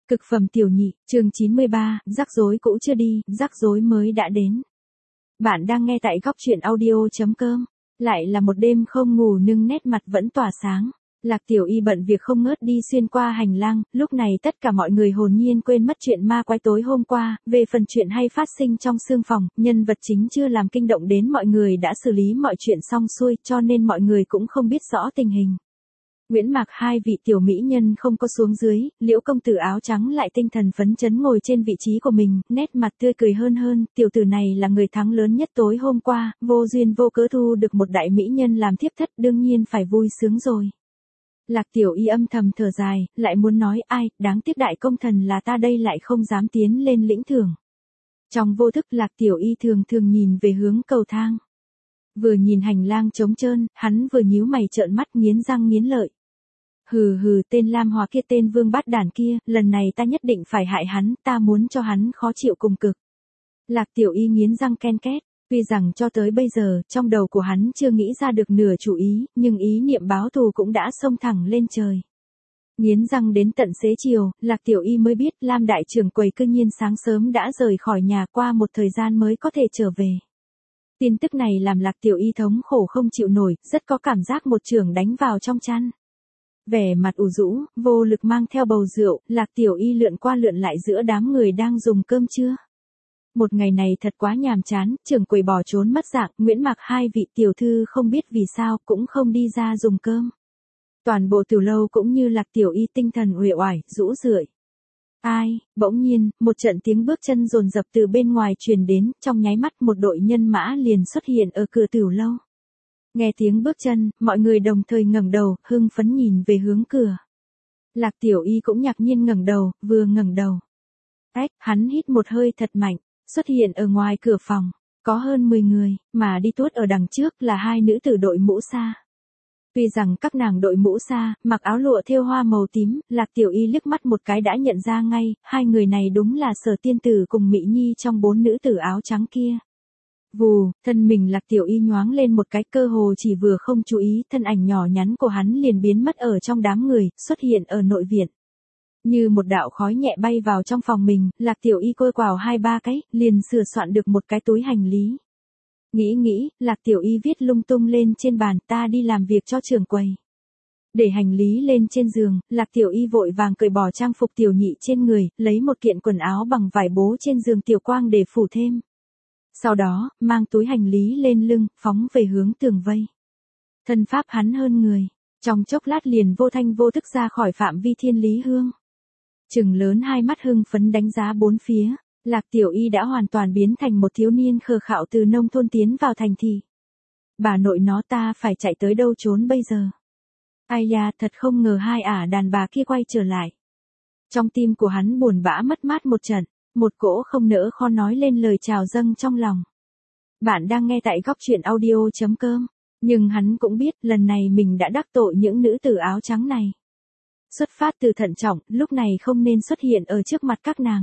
Cực phẩm tiểu nhị, chương 93, rắc rối cũ chưa đi, rắc rối mới đã đến. Bạn đang nghe tại góc truyện audio.com. Lại là một đêm không ngủ nhưng nét mặt vẫn tỏa sáng. Lạc Tiểu Y bận việc không ngớt đi xuyên qua hành lang, lúc này tất cả mọi người hồn nhiên quên mất chuyện ma quái tối hôm qua, về phần chuyện hay phát sinh trong xương phòng, nhân vật chính chưa làm kinh động đến mọi người đã xử lý mọi chuyện xong xuôi, cho nên mọi người cũng không biết rõ tình hình. Nguyễn Mạc hai vị tiểu mỹ nhân không có xuống dưới, Liễu công tử áo trắng lại tinh thần phấn chấn ngồi trên vị trí của mình, nét mặt tươi cười hơn, tiểu tử này là người thắng lớn nhất tối hôm qua, vô duyên vô cớ thu được một đại mỹ nhân làm thiếp thất đương nhiên phải vui sướng rồi. Lạc Tiểu Y âm thầm thở dài, lại muốn nói ai, đáng tiếc đại công thần là ta đây lại không dám tiến lên lĩnh thưởng. Trong vô thức Lạc Tiểu Y thường nhìn về hướng cầu thang. Vừa nhìn hành lang trống trơn, hắn vừa nhíu mày trợn mắt nghiến răng nghiến lợi. Hừ, tên Lam Hòa kia, tên Vương Bát Đản kia, lần này ta nhất định phải hại hắn, ta muốn cho hắn khó chịu cùng cực. Lạc Tiểu Y nghiến răng ken két, tuy rằng cho tới bây giờ, trong đầu của hắn chưa nghĩ ra được nửa chủ ý, nhưng ý niệm báo thù cũng đã xông thẳng lên trời. Nghiến răng đến tận xế chiều, Lạc Tiểu Y mới biết Lam đại trưởng quầy cư nhiên sáng sớm đã rời khỏi nhà, qua một thời gian mới có thể trở về. Tin tức này làm Lạc Tiểu Y thống khổ không chịu nổi, rất có cảm giác một chưởng đánh vào trong chăn. Vẻ mặt ủ rũ, vô lực mang theo bầu rượu, Lạc Tiểu Y lượn qua lượn lại giữa đám người đang dùng cơm trưa. Một ngày này thật quá nhàm chán, trưởng quầy bỏ trốn mất dạng, Nguyễn Mạc hai vị tiểu thư không biết vì sao cũng không đi ra dùng cơm. Toàn bộ tiểu lâu cũng như Lạc Tiểu Y tinh thần uể oải, rũ rượi. Bỗng nhiên, một trận tiếng bước chân dồn dập từ bên ngoài truyền đến, trong nháy mắt một đội nhân mã liền xuất hiện ở cửa tiểu lâu. Nghe tiếng bước chân, mọi người đồng thời ngẩng đầu, hưng phấn nhìn về hướng cửa. Lạc Tiểu Y cũng ngạc nhiên ngẩng đầu, vừa ngẩng đầu. Hắn hít một hơi thật mạnh, xuất hiện ở ngoài cửa phòng, có hơn 10 người, mà đi tuốt ở đằng trước là hai nữ tử đội mũ sa. Tuy rằng các nàng đội mũ sa, mặc áo lụa thêu hoa màu tím, Lạc Tiểu Y liếc mắt một cái đã nhận ra ngay, hai người này đúng là Sở tiên tử cùng Mỹ Nhi trong 4 nữ tử áo trắng kia. Vù, thân mình Lạc Tiểu Y nhoáng lên một cái, cơ hồ chỉ vừa không chú ý, thân ảnh nhỏ nhắn của hắn liền biến mất ở trong đám người, xuất hiện ở nội viện. Như một đạo khói nhẹ bay vào trong phòng mình, Lạc Tiểu Y côi quào 2-3 cái, liền sửa soạn được một cái túi hành lý. Nghĩ, Lạc Tiểu Y viết lung tung lên trên bàn, ta đi làm việc cho trưởng quầy. Để hành lý lên trên giường, Lạc Tiểu Y vội vàng cởi bỏ trang phục tiểu nhị trên người, lấy một kiện quần áo bằng vải bố trên giường tiểu quang để phủ thêm. Sau đó, mang túi hành lý lên lưng, phóng về hướng tường vây. Thân pháp hắn hơn người, trong chốc lát liền vô thanh vô thức ra khỏi phạm vi thiên lý hương. Trừng lớn hai mắt hưng phấn đánh giá bốn phía, Lạc Tiểu Y đã hoàn toàn biến thành một thiếu niên khờ khạo từ nông thôn tiến vào thành thị. Bà nội nó, ta phải chạy tới đâu trốn bây giờ? Ai da, thật không ngờ hai đàn bà kia quay trở lại. Trong tim của hắn buồn bã mất mát một trận, một cỗ không nỡ khó nói lên lời chào dâng trong lòng. Bạn đang nghe tại góc truyện audio.com, nhưng hắn cũng biết lần này mình đã đắc tội những nữ tử áo trắng này. Xuất phát từ thận trọng, lúc này không nên xuất hiện ở trước mặt các nàng.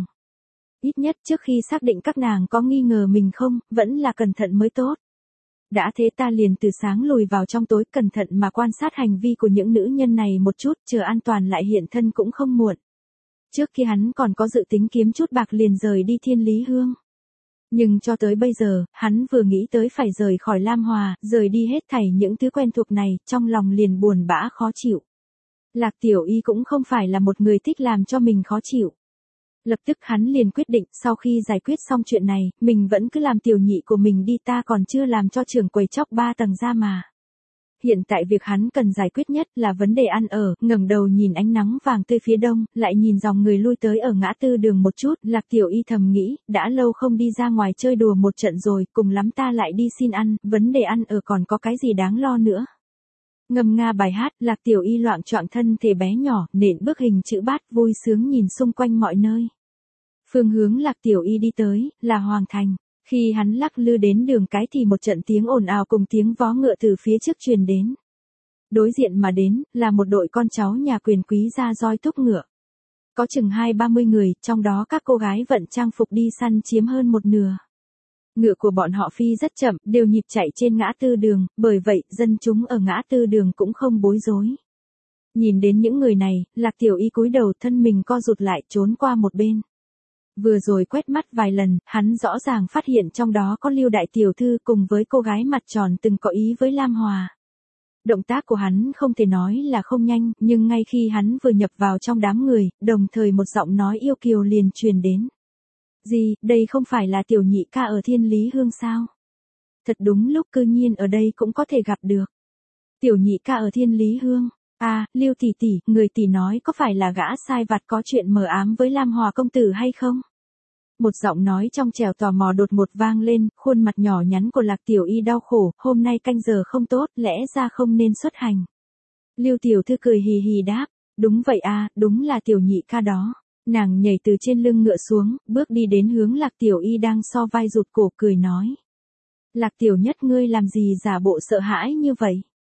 Ít nhất trước khi xác định các nàng có nghi ngờ mình không, vẫn là cẩn thận mới tốt. Đã thế ta liền từ sáng lùi vào trong tối, cẩn thận mà quan sát hành vi của những nữ nhân này một chút, chờ an toàn lại hiện thân cũng không muộn. Trước khi hắn còn có dự tính kiếm chút bạc liền rời đi thiên lý hương. Nhưng cho tới bây giờ, hắn vừa nghĩ tới phải rời khỏi Lam Hòa, rời đi hết thảy những thứ quen thuộc này, trong lòng liền buồn bã khó chịu. Lạc Tiểu Y cũng không phải là một người thích làm cho mình khó chịu. Lập tức hắn liền quyết định, sau khi giải quyết xong chuyện này, mình vẫn cứ làm tiểu nhị của mình đi, ta còn chưa làm cho trưởng quầy chóc 3 tầng ra mà. Hiện tại việc hắn cần giải quyết nhất là vấn đề ăn ở, ngẩng đầu nhìn ánh nắng vàng tươi phía đông, lại nhìn dòng người lui tới ở ngã tư đường một chút, Lạc Tiểu Y thầm nghĩ, đã lâu không đi ra ngoài chơi đùa một trận rồi, cùng lắm ta lại đi xin ăn, vấn đề ăn ở còn có cái gì đáng lo nữa. Ngâm nga bài hát, Lạc Tiểu Y loạng choạng thân thể bé nhỏ, nện bước hình chữ bát, vui sướng nhìn xung quanh mọi nơi. Phương hướng Lạc Tiểu Y đi tới, là Hoàng Thành. Khi hắn lắc lư đến đường cái thì một trận tiếng ồn ào cùng tiếng vó ngựa từ phía trước truyền đến. Đối diện mà đến, là một đội con cháu nhà quyền quý ra roi thúc ngựa. Có chừng 20-30 người, trong đó các cô gái vận trang phục đi săn chiếm hơn một nửa. Ngựa của bọn họ phi rất chậm, đều nhịp chạy trên ngã tư đường, bởi vậy dân chúng ở ngã tư đường cũng không bối rối. Nhìn đến những người này, Lạc Tiểu Y cúi đầu thân mình co rụt lại trốn qua một bên. Vừa rồi quét mắt vài lần, hắn rõ ràng phát hiện trong đó có Lưu đại tiểu thư cùng với cô gái mặt tròn từng có ý với Lam Hòa. Động tác của hắn không thể nói là không nhanh, nhưng ngay khi hắn vừa nhập vào trong đám người, đồng thời một giọng nói yêu kiều liền truyền đến. Gì, đây không phải là tiểu nhị ca ở Thiên Lý Hương sao? Thật đúng lúc cư nhiên ở đây cũng có thể gặp được. Tiểu nhị ca ở Thiên Lý Hương. À, Lưu tỷ tỷ, người tỷ nói có phải là gã sai vặt có chuyện mờ ám với Lam Hòa công tử hay không? Một giọng nói trong trẻo tò mò đột ngột vang lên, khuôn mặt nhỏ nhắn của Lạc Tiểu Y đau khổ, hôm nay canh giờ không tốt, lẽ ra không nên xuất hành. Lưu tiểu thư cười hì hì đáp, đúng vậy à, đúng là tiểu nhị ca đó. Nàng nhảy từ trên lưng ngựa xuống, bước đi đến hướng Lạc Tiểu Y đang so vai rụt cổ cười nói. Lạc Tiểu Nhất ngươi làm gì giả bộ sợ hãi như vậy?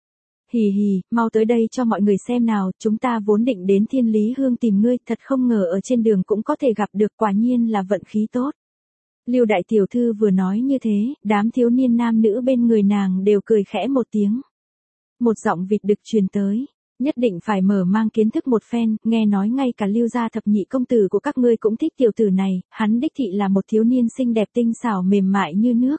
Hì hì, mau tới đây cho mọi người xem nào, chúng ta vốn định đến Thiên Lý Hương tìm ngươi, thật không ngờ ở trên đường cũng có thể gặp được, quả nhiên là vận khí tốt. Lưu đại tiểu thư vừa nói như thế, đám thiếu niên nam nữ bên người nàng đều cười khẽ một tiếng. Một giọng vịt đực truyền tới, nhất định phải mở mang kiến thức một phen, nghe nói ngay cả Lưu gia thập nhị công tử của các ngươi cũng thích tiểu tử này, hắn đích thị là một thiếu niên xinh đẹp tinh xảo mềm mại như nước.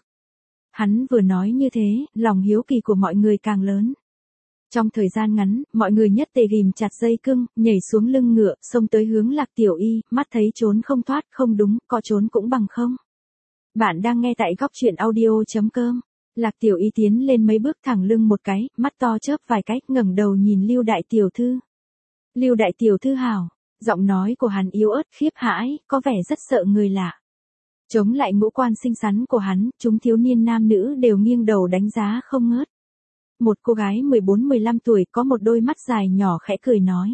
Hắn vừa nói như thế, lòng hiếu kỳ của mọi người càng lớn. Trong thời gian ngắn, mọi người nhất tề ghìm chặt dây cưng, nhảy xuống lưng ngựa, xông tới hướng Lạc Tiểu Y, mắt thấy trốn không thoát, không đúng, có trốn cũng bằng không. Bạn đang nghe tại góc truyện audio.com. Lạc Tiểu Y tiến lên mấy bước thẳng lưng một cái, mắt to chớp vài cái, ngẩng đầu nhìn Lưu đại tiểu thư. Lưu đại tiểu thư hảo, giọng nói của hắn yếu ớt khiếp hãi, có vẻ rất sợ người lạ. Chống lại ngũ quan xinh xắn của hắn, chúng thiếu niên nam nữ đều nghiêng đầu đánh giá không ngớt. Một cô gái 14-15 tuổi có một đôi mắt dài nhỏ khẽ cười nói.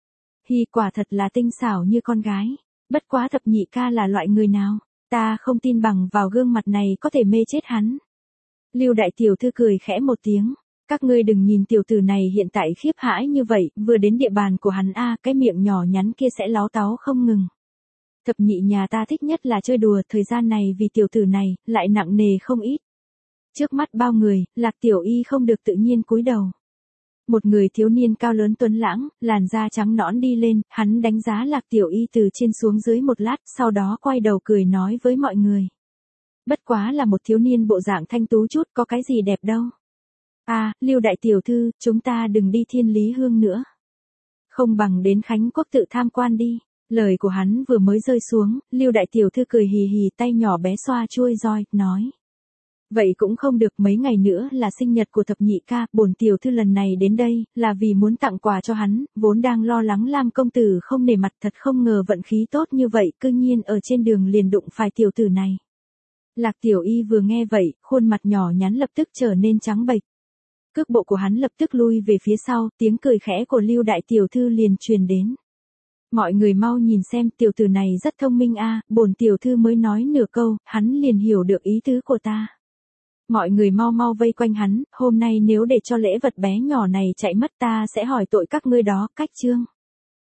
Hi quả thật là tinh xảo như con gái. Bất quá thập nhị ca là loại người nào? Ta không tin bằng vào gương mặt này có thể mê chết hắn. Lưu đại tiểu thư cười khẽ một tiếng. Các ngươi đừng nhìn tiểu tử này hiện tại khiếp hãi như vậy, vừa đến địa bàn của hắn cái miệng nhỏ nhắn kia sẽ láo táo không ngừng. Thập nhị nhà ta thích nhất là chơi đùa, thời gian này vì tiểu tử này, lại nặng nề không ít. Trước mắt bao người, Lạc Tiểu Y không được tự nhiên cúi đầu. Một người thiếu niên cao lớn tuấn lãng, làn da trắng nõn đi lên, hắn đánh giá Lạc Tiểu Y từ trên xuống dưới một lát, sau đó quay đầu cười nói với mọi người. Bất quá là một thiếu niên bộ dạng thanh tú chút, có cái gì đẹp đâu. À, Lưu đại tiểu thư, chúng ta đừng đi Thiên Lý Hương nữa. Không bằng đến Khánh Quốc tự tham quan đi. Lời của hắn vừa mới rơi xuống, Lưu đại tiểu thư cười hì hì tay nhỏ bé xoa chuôi roi, nói. Vậy cũng không được, mấy ngày nữa là sinh nhật của thập nhị ca, bổn tiểu thư lần này đến đây, là vì muốn tặng quà cho hắn, vốn đang lo lắng Lam công tử không nể mặt, thật không ngờ vận khí tốt như vậy, cư nhiên ở trên đường liền đụng phải tiểu tử này. Lạc Tiểu Y vừa nghe vậy, khuôn mặt nhỏ nhắn lập tức trở nên trắng bệch. Cước bộ của hắn lập tức lui về phía sau, tiếng cười khẽ của Lưu đại tiểu thư liền truyền đến. Mọi người mau nhìn xem, tiểu tử này rất thông minh bổn tiểu thư mới nói nửa câu, hắn liền hiểu được ý tứ của ta. Mọi người mau mau vây quanh hắn, hôm nay nếu để cho lễ vật bé nhỏ này chạy mất ta sẽ hỏi tội các ngươi đó, cách chương.